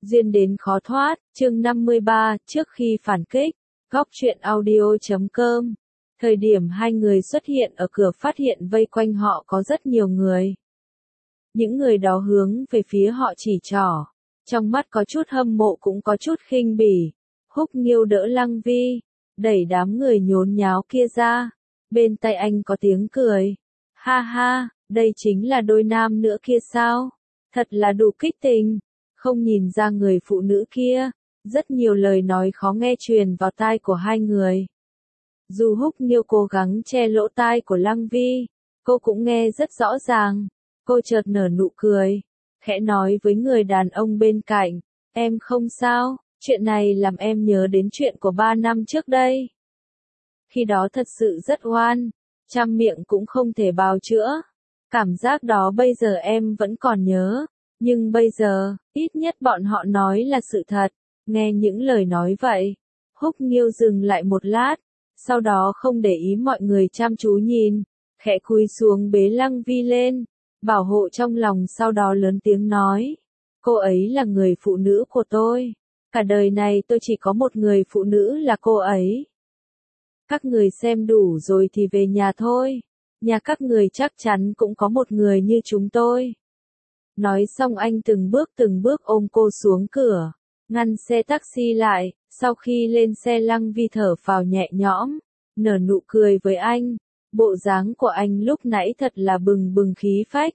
Duyên đến khó thoát, chương 53, trước khi phản kích, góc truyện audio.com. Thời điểm hai người xuất hiện ở cửa phát hiện vây quanh họ có rất nhiều người. Những người đó hướng về phía họ chỉ trỏ, trong mắt có chút hâm mộ cũng có chút khinh bỉ. Húc Nghiêu đỡ Lăng Vi, đẩy đám người nhốn nháo kia ra. Bên tai anh có tiếng cười. Ha ha, đây chính là đôi nam nữa kia sao? Thật là đủ kích tình. Không nhìn ra người phụ nữ kia. Rất nhiều lời nói khó nghe truyền vào tai của hai người. Dù Húc Nghiêu cố gắng che lỗ tai của Lăng Vi, cô cũng nghe rất rõ ràng. Cô chợt nở nụ cười, khẽ nói với người đàn ông bên cạnh, em không sao, chuyện này làm em nhớ đến chuyện của 3 năm trước đây. Khi đó thật sự rất oan, trăm miệng cũng không thể bào chữa. Cảm giác đó bây giờ em vẫn còn nhớ, nhưng bây giờ, ít nhất bọn họ nói là sự thật. Nghe những lời nói vậy, Húc Nghiêu dừng lại một lát, sau đó không để ý mọi người chăm chú nhìn, khẽ cúi xuống bế Lăng Vi lên, bảo hộ trong lòng, sau đó lớn tiếng nói, cô ấy là người phụ nữ của tôi, cả đời này tôi chỉ có một người phụ nữ là cô ấy. Các người xem đủ rồi thì về nhà thôi, nhà các người chắc chắn cũng có một người như chúng tôi. Nói xong anh từng bước ôm cô xuống cửa, ngăn xe taxi lại, sau khi lên xe Lăng Vi thở phào nhẹ nhõm, nở nụ cười với anh, bộ dáng của anh lúc nãy thật là bừng bừng khí phách.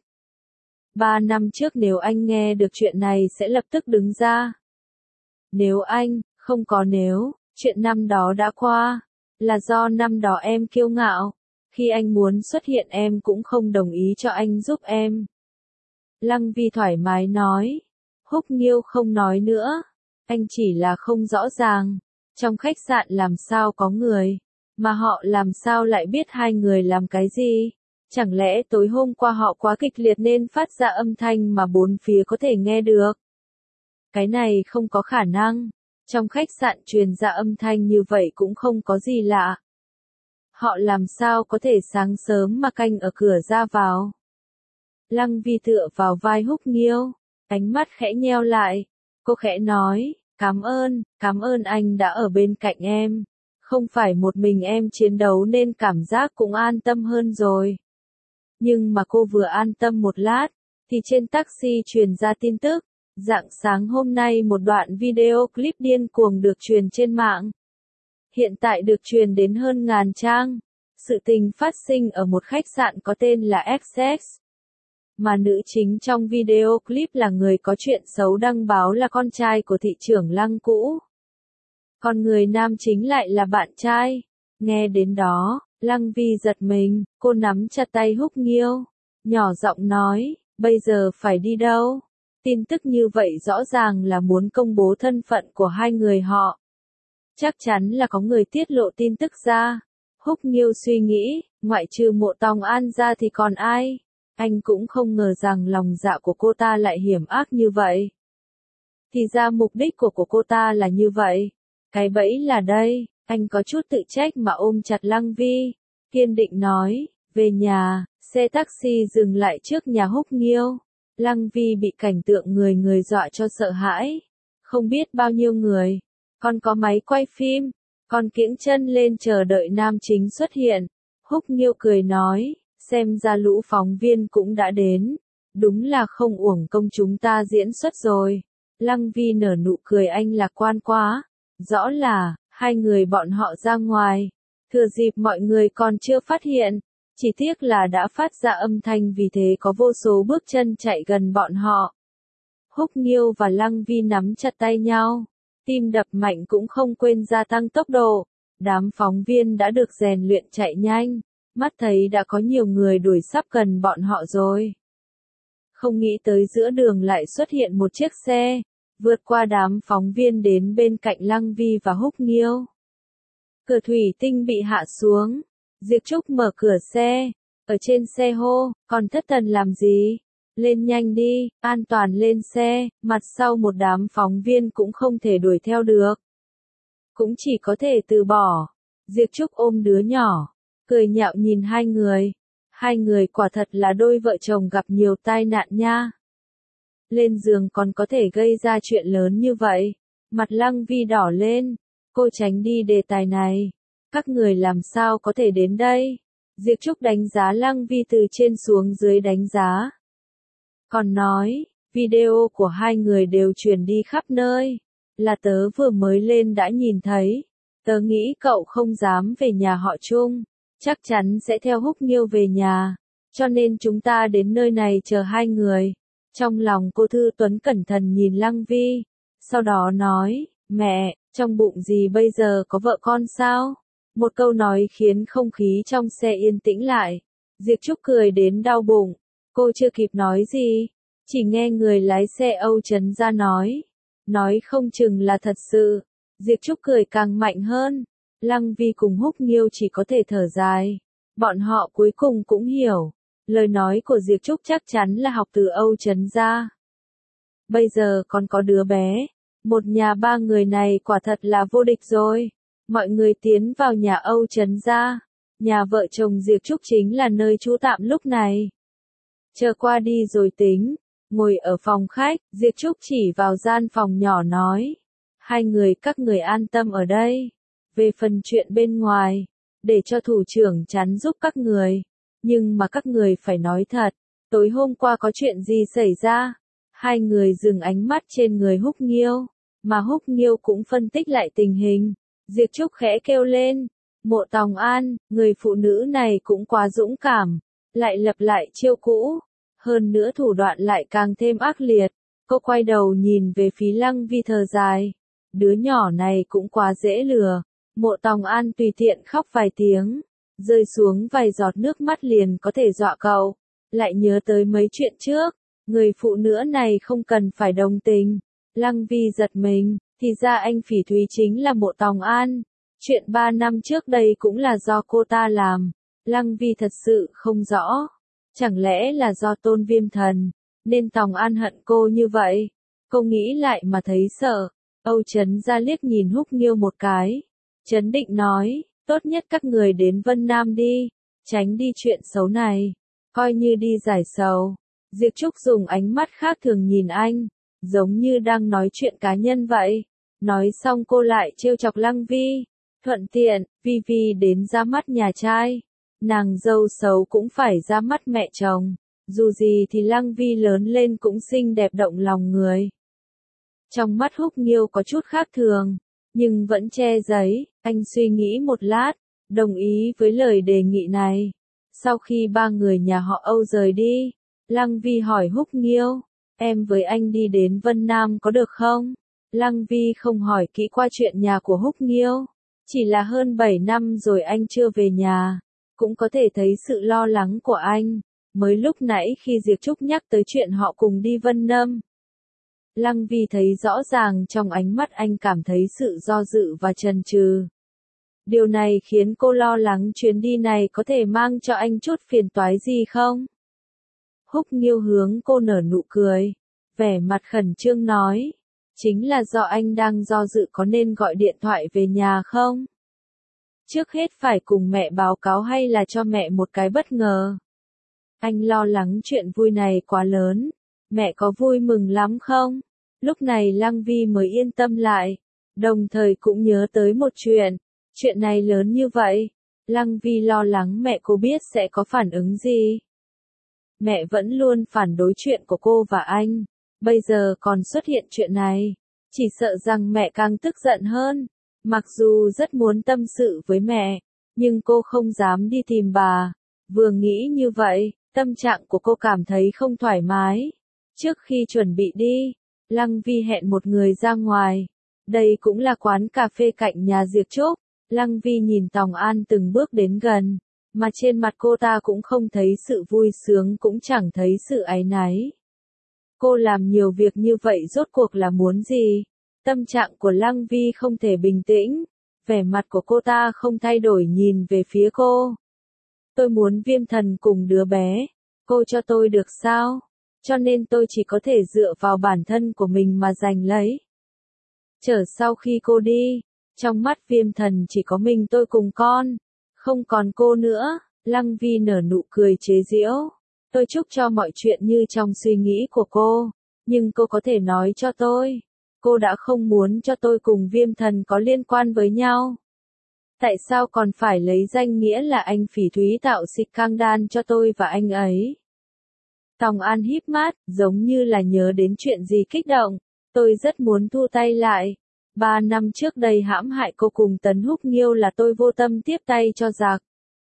3 năm trước nếu anh nghe được chuyện này sẽ lập tức đứng ra. Nếu anh, không có nếu, chuyện năm đó đã qua, là do năm đó em kiêu ngạo, khi anh muốn xuất hiện em cũng không đồng ý cho anh giúp em. Lăng Vi thoải mái nói, Húc Nghiêu không nói nữa, anh chỉ là không rõ ràng, trong khách sạn làm sao có người, mà họ làm sao lại biết hai người làm cái gì, chẳng lẽ tối hôm qua họ quá kịch liệt nên phát ra âm thanh mà bốn phía có thể nghe được. Cái này không có khả năng, trong khách sạn truyền ra âm thanh như vậy cũng không có gì lạ. Họ làm sao có thể sáng sớm mà canh ở cửa ra vào. Lăng Vi tựa vào vai Húc Nghiêu, ánh mắt khẽ nheo lại, cô khẽ nói, cảm ơn anh đã ở bên cạnh em, không phải một mình em chiến đấu nên cảm giác cũng an tâm hơn rồi. Nhưng mà cô vừa an tâm một lát, thì trên taxi truyền ra tin tức, rạng sáng hôm nay một đoạn video clip điên cuồng được truyền trên mạng. Hiện tại được truyền đến hơn 1000 trang. Sự tình phát sinh ở một khách sạn có tên là XX. Mà nữ chính trong video clip là người có chuyện xấu đăng báo là con trai của thị trưởng Lăng cũ. Còn người nam chính lại là bạn trai. Nghe đến đó, Lăng Vi giật mình, cô nắm chặt tay Húc Nghiêu, nhỏ giọng nói, bây giờ phải đi đâu? Tin tức như vậy rõ ràng là muốn công bố thân phận của hai người họ. Chắc chắn là có người tiết lộ tin tức ra. Húc Nghiêu suy nghĩ, ngoại trừ Mộ Tòng An ra thì còn ai? Anh cũng không ngờ rằng lòng dạ của cô ta lại hiểm ác như vậy. Thì ra mục đích của cô ta là như vậy. Cái bẫy là đây, anh có chút tự trách mà ôm chặt Lăng Vi, kiên định nói, về nhà, xe taxi dừng lại trước nhà Húc Nghiêu. Lăng Vi bị cảnh tượng người dọa cho sợ hãi. Không biết bao nhiêu người, còn có máy quay phim, còn kiễng chân lên chờ đợi nam chính xuất hiện. Húc Nghiêu cười nói, xem ra lũ phóng viên cũng đã đến, đúng là không uổng công chúng ta diễn xuất rồi. Lăng Vi nở nụ cười, anh lạc quan quá, rõ là, hai người bọn họ ra ngoài, thừa dịp mọi người còn chưa phát hiện, chỉ tiếc là đã phát ra âm thanh vì thế có vô số bước chân chạy gần bọn họ. Húc Nghiêu và Lăng Vi nắm chặt tay nhau, tim đập mạnh cũng không quên gia tăng tốc độ, đám phóng viên đã được rèn luyện chạy nhanh. Mắt thấy đã có nhiều người đuổi sắp gần bọn họ rồi. Không nghĩ tới giữa đường lại xuất hiện một chiếc xe, vượt qua đám phóng viên đến bên cạnh Lăng Vi và Húc Nghiêu. Cửa thủy tinh bị hạ xuống, Diệp Trúc mở cửa xe, ở trên xe hô, còn thất thần làm gì? Lên nhanh đi, an toàn lên xe, mặt sau một đám phóng viên cũng không thể đuổi theo được. Cũng chỉ có thể từ bỏ. Diệp Trúc ôm đứa nhỏ, cười nhạo nhìn hai người quả thật là đôi vợ chồng gặp nhiều tai nạn nha. Lên giường còn có thể gây ra chuyện lớn như vậy. Mặt Lăng Vi đỏ lên, cô tránh đi đề tài này. Các người làm sao có thể đến đây? Diệp Trúc đánh giá Lăng Vi từ trên xuống dưới đánh giá. Còn nói, video của hai người đều truyền đi khắp nơi. Là tớ vừa mới lên đã nhìn thấy. Tớ nghĩ cậu không dám về nhà họ Trung. Chắc chắn sẽ theo Húc Nghiêu về nhà. Cho nên chúng ta đến nơi này chờ hai người. Trong lòng cô Thư Tuấn cẩn thận nhìn Lăng Vi. Sau đó nói, mẹ, trong bụng gì bây giờ có vợ con sao? Một câu nói khiến không khí trong xe yên tĩnh lại. Diệp Trúc cười đến đau bụng. Cô chưa kịp nói gì. Chỉ nghe người lái xe Âu Trấn Gia nói không chừng là thật sự. Diệp Trúc cười càng mạnh hơn. Lăng Vi cùng Húc Nghiêu chỉ có thể thở dài. Bọn họ cuối cùng cũng hiểu. Lời nói của Diệp Trúc chắc chắn là học từ Âu Trấn Gia. Bây giờ còn có đứa bé. Một nhà ba người này quả thật là vô địch rồi. Mọi người tiến vào nhà Âu Trấn Gia. Nhà vợ chồng Diệp Trúc chính là nơi trú tạm lúc này. Chờ qua đi rồi tính. Ngồi ở phòng khách, Diệp Trúc chỉ vào gian phòng nhỏ nói. Hai người các người an tâm ở đây. Về phần chuyện bên ngoài, để cho thủ trưởng chắn giúp các người. Nhưng mà các người phải nói thật, tối hôm qua có chuyện gì xảy ra? Hai người dừng ánh mắt trên người Húc Nghiêu, mà Húc Nghiêu cũng phân tích lại tình hình. Diệp Trúc khẽ kêu lên, Mộ Tòng An, người phụ nữ này cũng quá dũng cảm, lại lập lại chiêu cũ, hơn nữa thủ đoạn lại càng thêm ác liệt. Cô quay đầu nhìn về phía Lăng Vi thở dài, đứa nhỏ này cũng quá dễ lừa. Mộ Tòng An tùy tiện khóc vài tiếng, rơi xuống vài giọt nước mắt liền có thể dọa cậu. Lại nhớ tới mấy chuyện trước, người phụ nữ này không cần phải đồng tình. Lăng Vi giật mình, thì ra anh Phỉ Thúy chính là Mộ Tòng An. Chuyện 3 năm trước đây cũng là do cô ta làm. Lăng Vi thật sự không rõ. Chẳng lẽ là do Tôn Viêm Thần, nên Tòng An hận cô như vậy? Cô nghĩ lại mà thấy sợ. Âu Trấn Gia liếc nhìn Húc Nghiêu một cái. Trấn định nói, tốt nhất các người đến Vân Nam đi, tránh đi chuyện xấu này, coi như đi giải sầu. Diệp Trúc dùng ánh mắt khác thường nhìn anh, giống như đang nói chuyện cá nhân vậy. Nói xong cô lại trêu chọc Lăng Vi, thuận tiện, Vi Vi đến ra mắt nhà trai. Nàng dâu xấu cũng phải ra mắt mẹ chồng, dù gì thì Lăng Vi lớn lên cũng xinh đẹp động lòng người. Trong mắt Húc Nghiêu có chút khác thường, nhưng vẫn che giấy. Anh suy nghĩ một lát, đồng ý với lời đề nghị này. Sau khi ba người nhà họ Âu rời đi, Lăng Vi hỏi Húc Nghiêu, em với anh đi đến Vân Nam có được không? Lăng Vi không hỏi kỹ qua chuyện nhà của Húc Nghiêu, chỉ là hơn 7 năm rồi anh chưa về nhà, cũng có thể thấy sự lo lắng của anh. Mới lúc nãy khi Diệp Trúc nhắc tới chuyện họ cùng đi Vân Nam, Lăng Vi thấy rõ ràng trong ánh mắt anh cảm thấy sự do dự và chần chừ. Điều này khiến cô lo lắng chuyến đi này có thể mang cho anh chút phiền toái gì không? Húc Nghiêu hướng cô nở nụ cười, vẻ mặt khẩn trương nói, chính là do anh đang do dự có nên gọi điện thoại về nhà không? Trước hết phải cùng mẹ báo cáo hay là cho mẹ một cái bất ngờ? Anh lo lắng chuyện vui này quá lớn, mẹ có vui mừng lắm không? Lúc này Lăng Vi mới yên tâm lại, đồng thời cũng nhớ tới một chuyện. Chuyện này lớn như vậy, Lăng Vi lo lắng mẹ cô biết sẽ có phản ứng gì. Mẹ vẫn luôn phản đối chuyện của cô và anh, bây giờ còn xuất hiện chuyện này, chỉ sợ rằng mẹ càng tức giận hơn. Mặc dù rất muốn tâm sự với mẹ, nhưng cô không dám đi tìm bà. Vừa nghĩ như vậy, tâm trạng của cô cảm thấy không thoải mái. Trước khi chuẩn bị đi, Lăng Vi hẹn một người ra ngoài. Đây cũng là quán cà phê cạnh nhà Diệp Trúc. Lăng Vi nhìn Tòng An từng bước đến gần, mà trên mặt cô ta cũng không thấy sự vui sướng cũng chẳng thấy sự áy náy. Cô làm nhiều việc như vậy rốt cuộc là muốn gì? Tâm trạng của Lăng Vi không thể bình tĩnh, vẻ mặt của cô ta không thay đổi nhìn về phía cô. Tôi muốn Viêm Thần cùng đứa bé, cô cho tôi được sao? Cho nên tôi chỉ có thể dựa vào bản thân của mình mà giành lấy. Chờ sau khi cô đi, trong mắt Viêm Thần chỉ có mình tôi cùng con, không còn cô nữa. Lăng Vi nở nụ cười chế giễu. Tôi chúc cho mọi chuyện như trong suy nghĩ của cô, Nhưng cô có thể nói cho tôi. Cô đã không muốn cho tôi cùng Viêm Thần có liên quan với nhau. Tại sao còn phải lấy danh nghĩa là anh Phỉ Thúy tạo scandal cho tôi và anh ấy? Tòng An híp mắt, giống như là nhớ đến chuyện gì kích động. Tôi rất muốn thu tay lại. 3 năm trước đây hãm hại cô cùng Tấn Húc Nghiêu là tôi vô tâm tiếp tay cho giặc.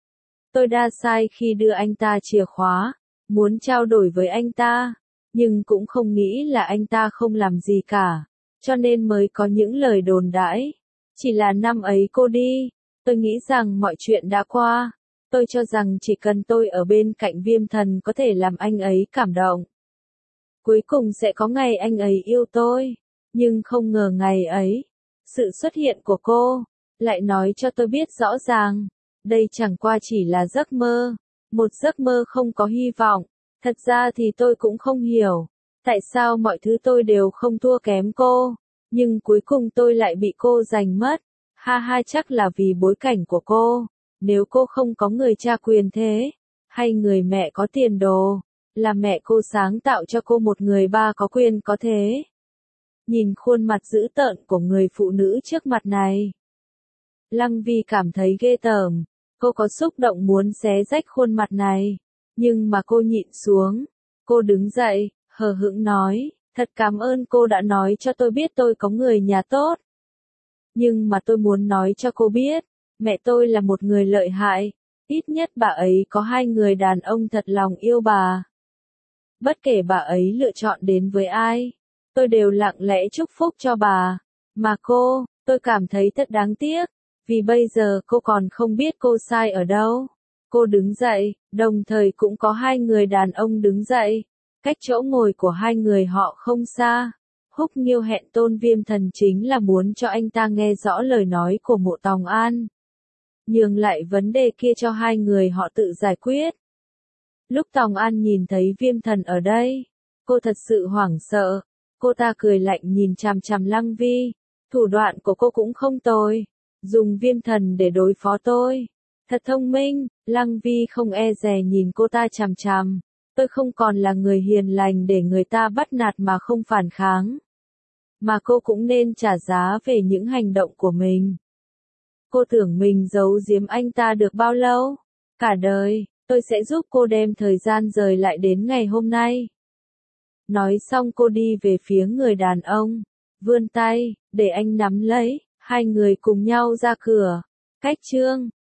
Tôi đã sai khi đưa anh ta chìa khóa, muốn trao đổi với anh ta, nhưng cũng không nghĩ là anh ta không làm gì cả, cho nên mới có những lời đồn đãi. Chỉ là năm ấy cô đi, tôi nghĩ rằng mọi chuyện đã qua. Tôi cho rằng chỉ cần tôi ở bên cạnh Viêm Thần có thể làm anh ấy cảm động. Cuối cùng sẽ có ngày anh ấy yêu tôi, nhưng không ngờ ngày ấy, sự xuất hiện của cô lại nói cho tôi biết rõ ràng, đây chẳng qua chỉ là giấc mơ, một giấc mơ không có hy vọng. Thật ra thì tôi cũng không hiểu, tại sao mọi thứ tôi đều không thua kém cô, nhưng cuối cùng tôi lại bị cô giành mất. Ha ha, chắc là vì bối cảnh của cô. Nếu cô không có người cha quyền thế, hay người mẹ có tiền đồ, là mẹ cô sáng tạo cho cô một người ba có quyền có thế. Nhìn khuôn mặt dữ tợn của người phụ nữ trước mặt này, Lăng Vi cảm thấy ghê tởm. Cô có xúc động muốn xé rách khuôn mặt này, nhưng mà cô nhịn xuống. Cô đứng dậy, hờ hững nói, thật cảm ơn cô đã nói cho tôi biết tôi có người nhà tốt. Nhưng mà tôi muốn nói cho cô biết, mẹ tôi là một người lợi hại, ít nhất bà ấy có 2 người đàn ông thật lòng yêu bà. Bất kể bà ấy lựa chọn đến với ai, tôi đều lặng lẽ chúc phúc cho bà. Mà cô, tôi cảm thấy thật đáng tiếc, vì bây giờ cô còn không biết cô sai ở đâu. Cô đứng dậy, đồng thời cũng có 2 người đàn ông đứng dậy, cách chỗ ngồi của 2 người họ không xa. Húc Nghiêu hẹn Tôn Viêm Thần chính là muốn cho anh ta nghe rõ lời nói của Mộ Tòng An, nhường lại vấn đề kia cho 2 người họ tự giải quyết. Lúc Tòng An nhìn thấy Viêm Thần ở đây, cô thật sự hoảng sợ. Cô ta cười lạnh nhìn chằm chằm Lăng Vi, thủ đoạn của cô cũng không tồi, dùng Viêm Thần để đối phó tôi. Thật thông minh. Lăng Vi không e dè nhìn cô ta chằm chằm. Tôi không còn là người hiền lành để người ta bắt nạt mà không phản kháng. Mà cô cũng nên trả giá về những hành động của mình. Cô tưởng mình giấu giếm anh ta được bao lâu? Cả đời, tôi sẽ giúp cô đem thời gian rời lại đến ngày hôm nay. Nói xong cô đi về phía người đàn ông, vươn tay, để anh nắm lấy, 2 người cùng nhau ra cửa. Cách chương